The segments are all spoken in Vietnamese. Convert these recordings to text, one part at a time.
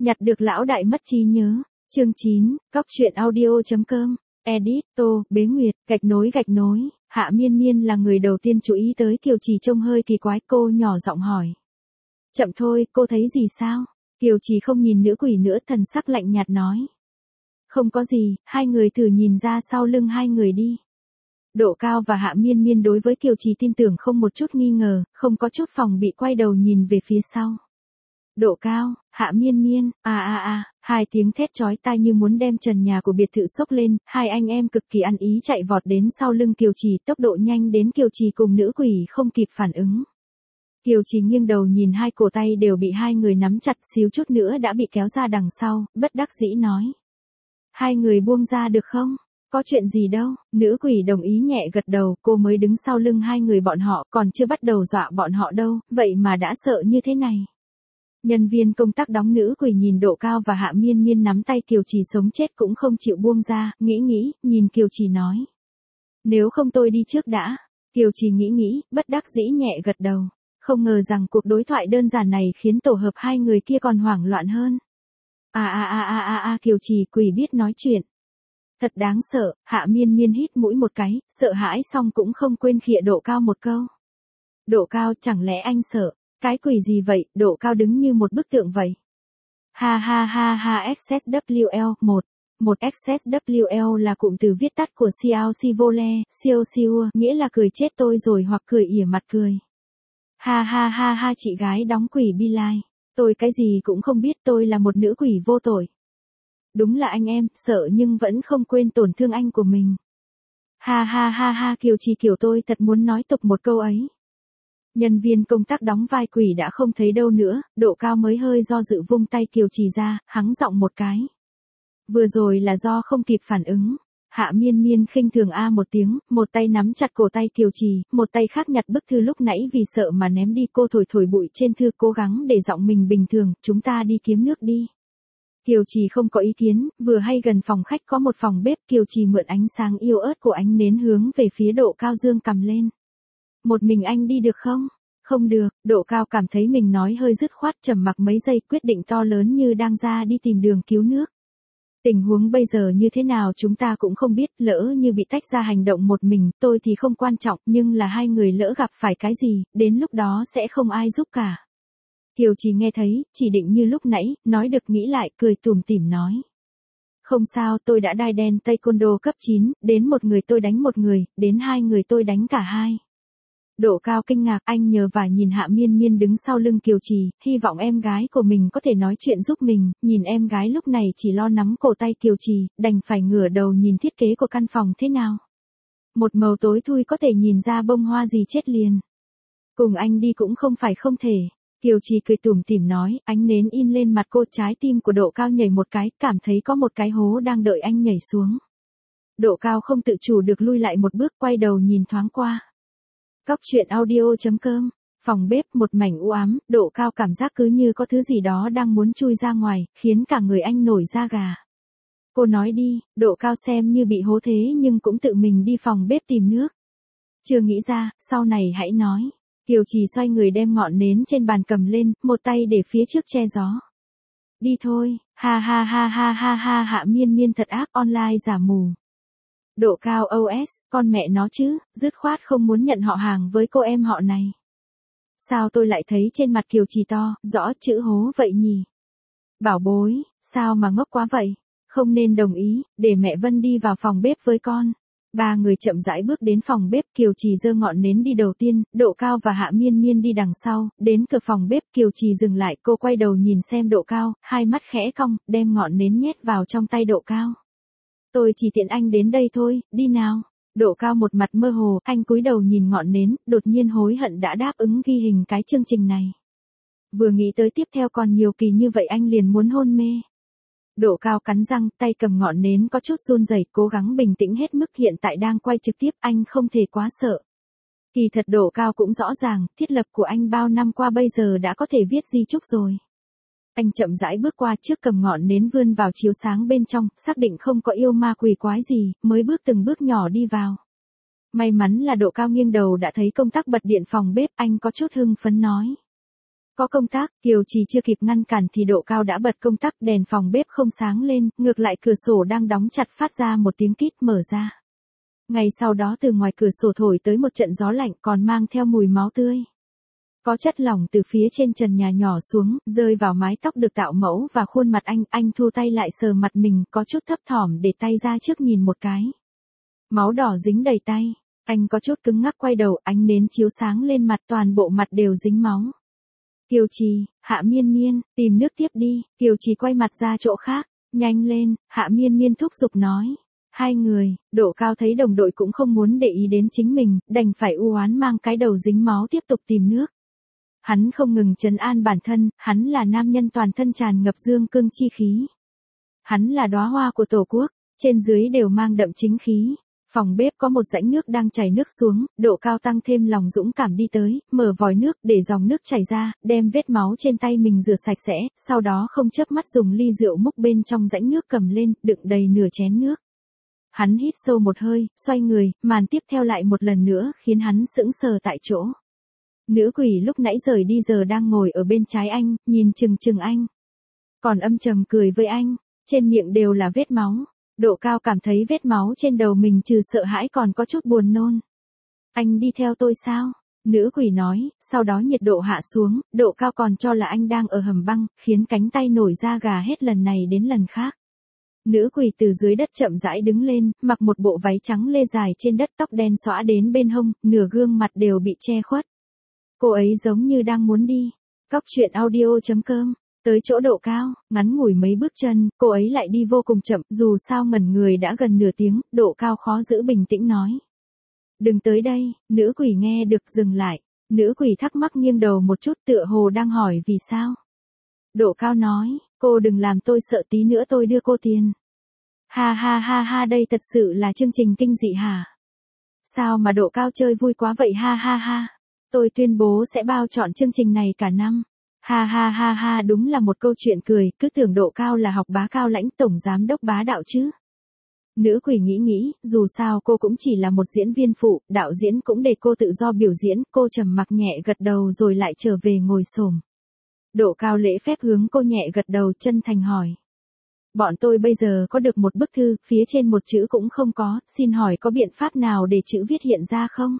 Nhặt được lão đại mất trí nhớ. Chương 9, Cóc truyện audio.com. Edit, Tô, Bế Nguyệt, gạch nối. Hạ Miên Miên là người đầu tiên chú ý tới Kiều Trì trông hơi kỳ quái, cô nhỏ giọng hỏi. Chậm thôi, cô thấy gì sao? Kiều Trì không nhìn nữ quỷ nữa, thần sắc lạnh nhạt nói. Không có gì, hai người thử nhìn ra sau lưng hai người đi. Độ Cao và Hạ Miên Miên đối với Kiều Trì tin tưởng không một chút nghi ngờ, không có chút phòng bị, quay đầu nhìn về phía sau. Độ Cao, Hạ Miên Miên, hai tiếng thét chói tai như muốn đem trần nhà của biệt thự sốc lên, hai anh em cực kỳ ăn ý chạy vọt đến sau lưng Kiều Trì, tốc độ nhanh đến Kiều Trì cùng nữ quỷ không kịp phản ứng. Kiều Trì nghiêng đầu nhìn hai cổ tay đều bị hai người nắm chặt, xíu chút nữa đã bị kéo ra đằng sau, bất đắc dĩ nói. Hai người buông ra được không? Có chuyện gì đâu, nữ quỷ đồng ý nhẹ gật đầu, cô mới đứng sau lưng hai người bọn họ, còn chưa bắt đầu dọa bọn họ đâu, vậy mà đã sợ như thế này. Nhân viên công tác đóng nữ quỷ nhìn Độ Cao và Hạ Miên Miên nắm tay Kiều Trì sống chết cũng không chịu buông ra, nghĩ, nhìn Kiều Trì nói. Nếu không tôi đi trước đã. Kiều Trì nghĩ, bất đắc dĩ nhẹ gật đầu. Không ngờ rằng cuộc đối thoại đơn giản này khiến tổ hợp hai người kia còn hoảng loạn hơn. Kiều Trì quỷ biết nói chuyện. Thật đáng sợ, Hạ Miên Miên hít mũi một cái, sợ hãi xong cũng không quên khịa Độ Cao một câu. Độ Cao, chẳng lẽ anh sợ? Cái quỷ gì vậy? Độ Cao đứng như một bức tượng vậy. XSWL, một XSWL là cụm từ viết tắt của Xiao Si Vô Le, Siêu Siêu, nghĩa là cười chết tôi rồi hoặc cười ỉa mặt cười. Chị gái đóng quỷ bi lai. Tôi cái gì cũng không biết, tôi là một nữ quỷ vô tội. Đúng là anh em, sợ nhưng vẫn không quên tổn thương anh của mình. Kiều Trì kiểu tôi thật muốn nói tục một câu ấy. Nhân viên công tác đóng vai quỷ đã không thấy đâu nữa, Độ Cao mới hơi do dự vung tay Kiều Trì ra, hắng giọng một cái. Vừa rồi là do không kịp phản ứng. Hạ Miên Miên khinh thường một tiếng, một tay nắm chặt cổ tay Kiều Trì, một tay khác nhặt bức thư lúc nãy vì sợ mà ném đi, cô thổi bụi trên thư, cố gắng để giọng mình bình thường, chúng ta đi kiếm nước đi. Kiều Trì không có ý kiến, vừa hay gần phòng khách có một phòng bếp, Kiều Trì mượn ánh sáng yếu ớt của ánh nến hướng về phía Độ Cao dương cầm lên. Một mình anh đi được không? Không được, Độ Cao cảm thấy mình nói hơi dứt khoát, trầm mặc mấy giây, quyết định to lớn như đang ra đi tìm đường cứu nước. Tình huống bây giờ như thế nào chúng ta cũng không biết, lỡ như bị tách ra hành động một mình, tôi thì không quan trọng, nhưng là hai người lỡ gặp phải cái gì, đến lúc đó sẽ không ai giúp cả. Kiều Trì nghe thấy, chỉ định như lúc nãy, nói được nghĩ lại, cười tủm tỉm nói. Không sao, tôi đã đai đen taekwondo cấp 9, đến một người tôi đánh một người, đến hai người tôi đánh cả hai. Độ Cao kinh ngạc, anh nhờ vả nhìn Hạ Miên Miên đứng sau lưng Kiều Trì, hy vọng em gái của mình có thể nói chuyện giúp mình, nhìn em gái lúc này chỉ lo nắm cổ tay Kiều Trì, đành phải ngửa đầu nhìn thiết kế của căn phòng thế nào. Một màu tối thui có thể nhìn ra bông hoa gì chết liền. Cùng anh đi cũng không phải không thể. Kiều Trì cười tủm tỉm nói, ánh nến in lên mặt cô, trái tim của Độ Cao nhảy một cái, cảm thấy có một cái hố đang đợi anh nhảy xuống. Độ Cao không tự chủ được lui lại một bước, quay đầu nhìn thoáng qua. Cóc truyện audio.com. Phòng bếp một mảnh u ám, Độ Cao cảm giác cứ như có thứ gì đó đang muốn chui ra ngoài, khiến cả người anh nổi da gà. Cô nói đi, Độ Cao xem như bị hố thế nhưng cũng tự mình đi phòng bếp tìm nước. Chưa nghĩ ra, sau này hãy nói. Kiều Trì xoay người đem ngọn nến trên bàn cầm lên, một tay để phía trước che gió. Đi thôi, Hạ Miên Miên thật ác, online giả mù. Độ Cao OS, con mẹ nó chứ, dứt khoát không muốn nhận họ hàng với cô em họ này. Sao tôi lại thấy trên mặt Kiều Trì to, rõ chữ hố vậy nhỉ? Bảo bối, sao mà ngốc quá vậy? Không nên đồng ý, để mẹ Vân đi vào phòng bếp với con. Ba người chậm rãi bước đến phòng bếp, Kiều Trì giơ ngọn nến đi đầu tiên, Độ Cao và Hạ Miên Miên đi đằng sau, đến cửa phòng bếp Kiều Trì dừng lại, cô quay đầu nhìn xem Độ Cao, hai mắt khẽ cong, đem ngọn nến nhét vào trong tay Độ Cao. Tôi chỉ tiện anh đến đây thôi, đi nào. Độ Cao một mặt mơ hồ, anh cúi đầu nhìn ngọn nến, đột nhiên hối hận đã đáp ứng ghi hình cái chương trình này. Vừa nghĩ tới tiếp theo còn nhiều kỳ như vậy anh liền muốn hôn mê. Độ Cao cắn răng, tay cầm ngọn nến có chút run rẩy, cố gắng bình tĩnh hết mức, hiện tại đang quay trực tiếp, anh không thể quá sợ. Kỳ thật Độ Cao cũng rõ ràng, thiết lập của anh bao năm qua bây giờ đã có thể viết di chúc rồi. Anh chậm rãi bước qua trước, cầm ngọn nến vươn vào chiếu sáng bên trong, xác định không có yêu ma quỷ quái gì, mới bước từng bước nhỏ đi vào. May mắn là Độ Cao nghiêng đầu đã thấy công tắc bật điện phòng bếp, anh có chút hưng phấn nói. Có công tắc, Kiều Trì chưa kịp ngăn cản thì Độ Cao đã bật công tắc, đèn phòng bếp không sáng lên, ngược lại cửa sổ đang đóng chặt phát ra một tiếng kít mở ra. Ngay sau đó từ ngoài cửa sổ thổi tới một trận gió lạnh còn mang theo mùi máu tươi. Có chất lỏng từ phía trên trần nhà nhỏ xuống, rơi vào mái tóc được tạo mẫu và khuôn mặt anh thu tay lại sờ mặt mình, có chút thấp thỏm để tay ra trước nhìn một cái. Máu đỏ dính đầy tay, anh có chút cứng ngắc quay đầu, ánh nến chiếu sáng lên mặt, toàn bộ mặt đều dính máu. Kiều Trì, Hạ Miên Miên, tìm nước tiếp đi, Kiều Trì quay mặt ra chỗ khác, nhanh lên, Hạ Miên Miên thúc giục nói. Hai người, Độ Cao thấy đồng đội cũng không muốn để ý đến chính mình, đành phải u oán mang cái đầu dính máu tiếp tục tìm nước. Hắn không ngừng trấn an bản thân, hắn là nam nhân toàn thân tràn ngập dương cương chi khí. Hắn là đóa hoa của Tổ quốc, trên dưới đều mang đậm chính khí. Phòng bếp có một rãnh nước đang chảy nước xuống, Độ Cao tăng thêm lòng dũng cảm đi tới, mở vòi nước để dòng nước chảy ra, đem vết máu trên tay mình rửa sạch sẽ, sau đó không chớp mắt dùng ly rượu múc bên trong rãnh nước cầm lên, đựng đầy nửa chén nước. Hắn hít sâu một hơi, xoay người, màn tiếp theo lại một lần nữa, khiến hắn sững sờ tại chỗ. Nữ quỷ lúc nãy rời đi giờ đang ngồi ở bên trái anh, nhìn chừng chừng anh. Còn âm trầm cười với anh, trên miệng đều là vết máu. Độ Cao cảm thấy vết máu trên đầu mình trừ sợ hãi còn có chút buồn nôn. Anh đi theo tôi sao? Nữ quỷ nói, sau đó nhiệt độ hạ xuống, Độ Cao còn cho là anh đang ở hầm băng, khiến cánh tay nổi da gà hết lần này đến lần khác. Nữ quỷ từ dưới đất chậm rãi đứng lên, mặc một bộ váy trắng lê dài trên đất, tóc đen xõa đến bên hông, nửa gương mặt đều bị che khuất. Cô ấy giống như đang muốn đi. Cóc truyện audio.com. Tới chỗ Độ Cao, ngắn ngủi mấy bước chân, cô ấy lại đi vô cùng chậm, dù sao ngẩn người đã gần nửa tiếng, Độ Cao khó giữ bình tĩnh nói. Đừng tới đây, nữ quỷ nghe được dừng lại. Nữ quỷ thắc mắc nghiêng đầu một chút tựa hồ đang hỏi vì sao. Độ Cao nói, cô đừng làm tôi sợ, tí nữa tôi đưa cô tiền. Ha ha ha ha, đây thật sự là chương trình kinh dị hả? Sao mà Độ Cao chơi vui quá vậy, ha ha ha. Tôi tuyên bố sẽ bao trọn chương trình này cả năm. Ha ha ha ha, đúng là một câu chuyện cười, cứ tưởng Độ Cao là học bá cao lãnh tổng giám đốc bá đạo chứ. Nữ quỷ nghĩ, dù sao cô cũng chỉ là một diễn viên phụ, đạo diễn cũng để cô tự do biểu diễn, cô trầm mặc nhẹ gật đầu rồi lại trở về ngồi xổm. Độ Cao lễ phép hướng cô nhẹ gật đầu, chân thành hỏi. Bọn tôi bây giờ có được một bức thư, phía trên một chữ cũng không có, xin hỏi có biện pháp nào để chữ viết hiện ra không?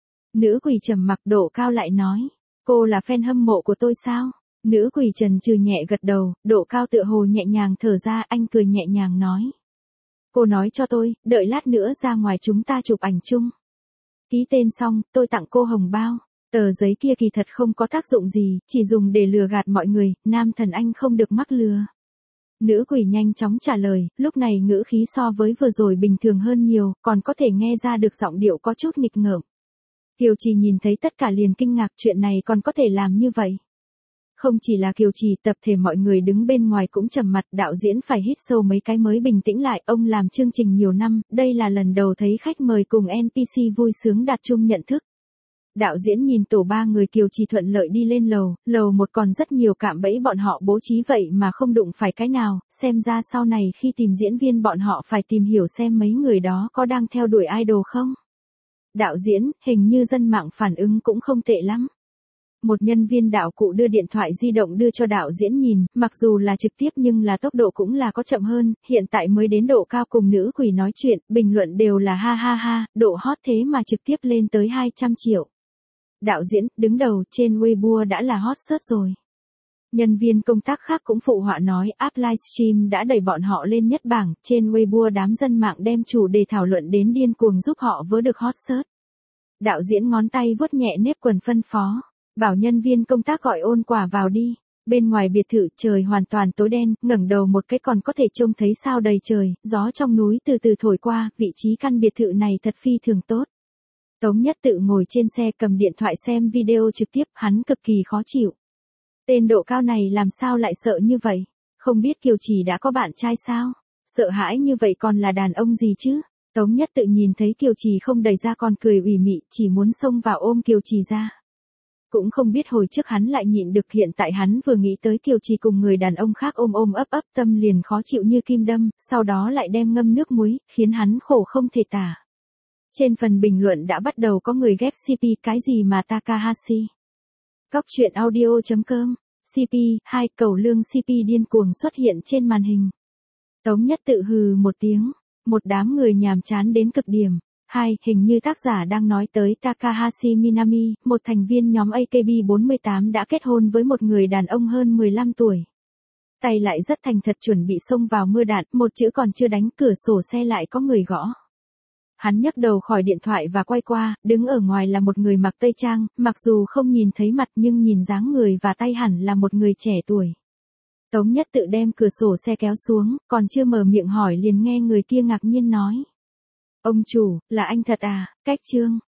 Nữ quỷ trầm mặc, Độ Cao lại nói. Cô là fan hâm mộ của tôi sao? Nữ quỷ chần chừ nhẹ gật đầu, Độ Cao tựa hồ nhẹ nhàng thở ra, anh cười nhẹ nhàng nói. Cô nói cho tôi, đợi lát nữa ra ngoài chúng ta chụp ảnh chung. Ký tên xong, tôi tặng cô hồng bao. Tờ giấy kia kỳ thật không có tác dụng gì, chỉ dùng để lừa gạt mọi người, nam thần anh không được mắc lừa. Nữ quỷ nhanh chóng trả lời, lúc này ngữ khí so với vừa rồi bình thường hơn nhiều, còn có thể nghe ra được giọng điệu có chút nghịch ngợm. Kiều Trì nhìn thấy tất cả liền kinh ngạc, chuyện này còn có thể làm như vậy. Không chỉ là Kiều Trì, tập thể mọi người đứng bên ngoài cũng trầm mặt, đạo diễn phải hít sâu mấy cái mới bình tĩnh lại, ông làm chương trình nhiều năm, đây là lần đầu thấy khách mời cùng NPC vui sướng đạt chung nhận thức. Đạo diễn nhìn tổ ba người Kiều Trì thuận lợi đi lên lầu một còn rất nhiều cạm bẫy bọn họ bố trí vậy mà không đụng phải cái nào, xem ra sau này khi tìm diễn viên bọn họ phải tìm hiểu xem mấy người đó có đang theo đuổi idol không. Đạo diễn, hình như dân mạng phản ứng cũng không tệ lắm. Một nhân viên đạo cụ đưa điện thoại di động đưa cho đạo diễn nhìn, mặc dù là trực tiếp nhưng là tốc độ cũng là có chậm hơn, hiện tại mới đến Độ Cao cùng nữ quỷ nói chuyện, bình luận đều là ha ha ha, độ hot thế mà trực tiếp lên tới 200 triệu. Đạo diễn, đứng đầu, trên Weibo đã là hot search rồi. Nhân viên công tác khác cũng phụ họa nói, app livestream đã đẩy bọn họ lên nhất bảng, trên Weibo đám dân mạng đem chủ đề thảo luận đến điên cuồng giúp họ vớ được hot search. Đạo diễn ngón tay vuốt nhẹ nếp quần phân phó, bảo nhân viên công tác gọi Ôn Quả vào đi. Bên ngoài biệt thự trời hoàn toàn tối đen, ngẩng đầu một cái còn có thể trông thấy sao đầy trời, gió trong núi từ từ thổi qua, vị trí căn biệt thự này thật phi thường tốt. Tống Nhất Tự ngồi trên xe cầm điện thoại xem video trực tiếp, hắn cực kỳ khó chịu. Tên Độ Cao này làm sao lại sợ như vậy? Không biết Kiều Trì đã có bạn trai sao? Sợ hãi như vậy còn là đàn ông gì chứ? Tống Nhất Tự nhìn thấy Kiều Trì không đẩy ra còn cười ủy mị, chỉ muốn xông vào ôm Kiều Trì ra. Cũng không biết hồi trước hắn lại nhịn được, hiện tại hắn vừa nghĩ tới Kiều Trì cùng người đàn ông khác ôm ấp tâm liền khó chịu như kim đâm, sau đó lại đem ngâm nước muối, khiến hắn khổ không thể tả. Trên phần bình luận đã bắt đầu có người ghép CP, cái gì mà Takahashi. Cóc truyện audio.com. CP, 2 cầu lương CP điên cuồng xuất hiện trên màn hình. Tống Nhất tự hừ một tiếng. Một đám người nhàm chán đến cực điểm. 2. Hình như tác giả đang nói tới Takahashi Minami, một thành viên nhóm AKB48 đã kết hôn với một người đàn ông hơn 15 tuổi. Tay lại rất thành thật chuẩn bị xông vào mưa đạn, một chữ còn chưa đánh cửa sổ xe lại có người gõ. Hắn nhấc đầu khỏi điện thoại và quay qua, đứng ở ngoài là một người mặc tây trang, mặc dù không nhìn thấy mặt nhưng nhìn dáng người và tay hẳn là một người trẻ tuổi. Tống Nhất tự đem cửa sổ xe kéo xuống, còn chưa mở miệng hỏi liền nghe người kia ngạc nhiên nói. Ông chủ, là anh thật à, Cách Trương.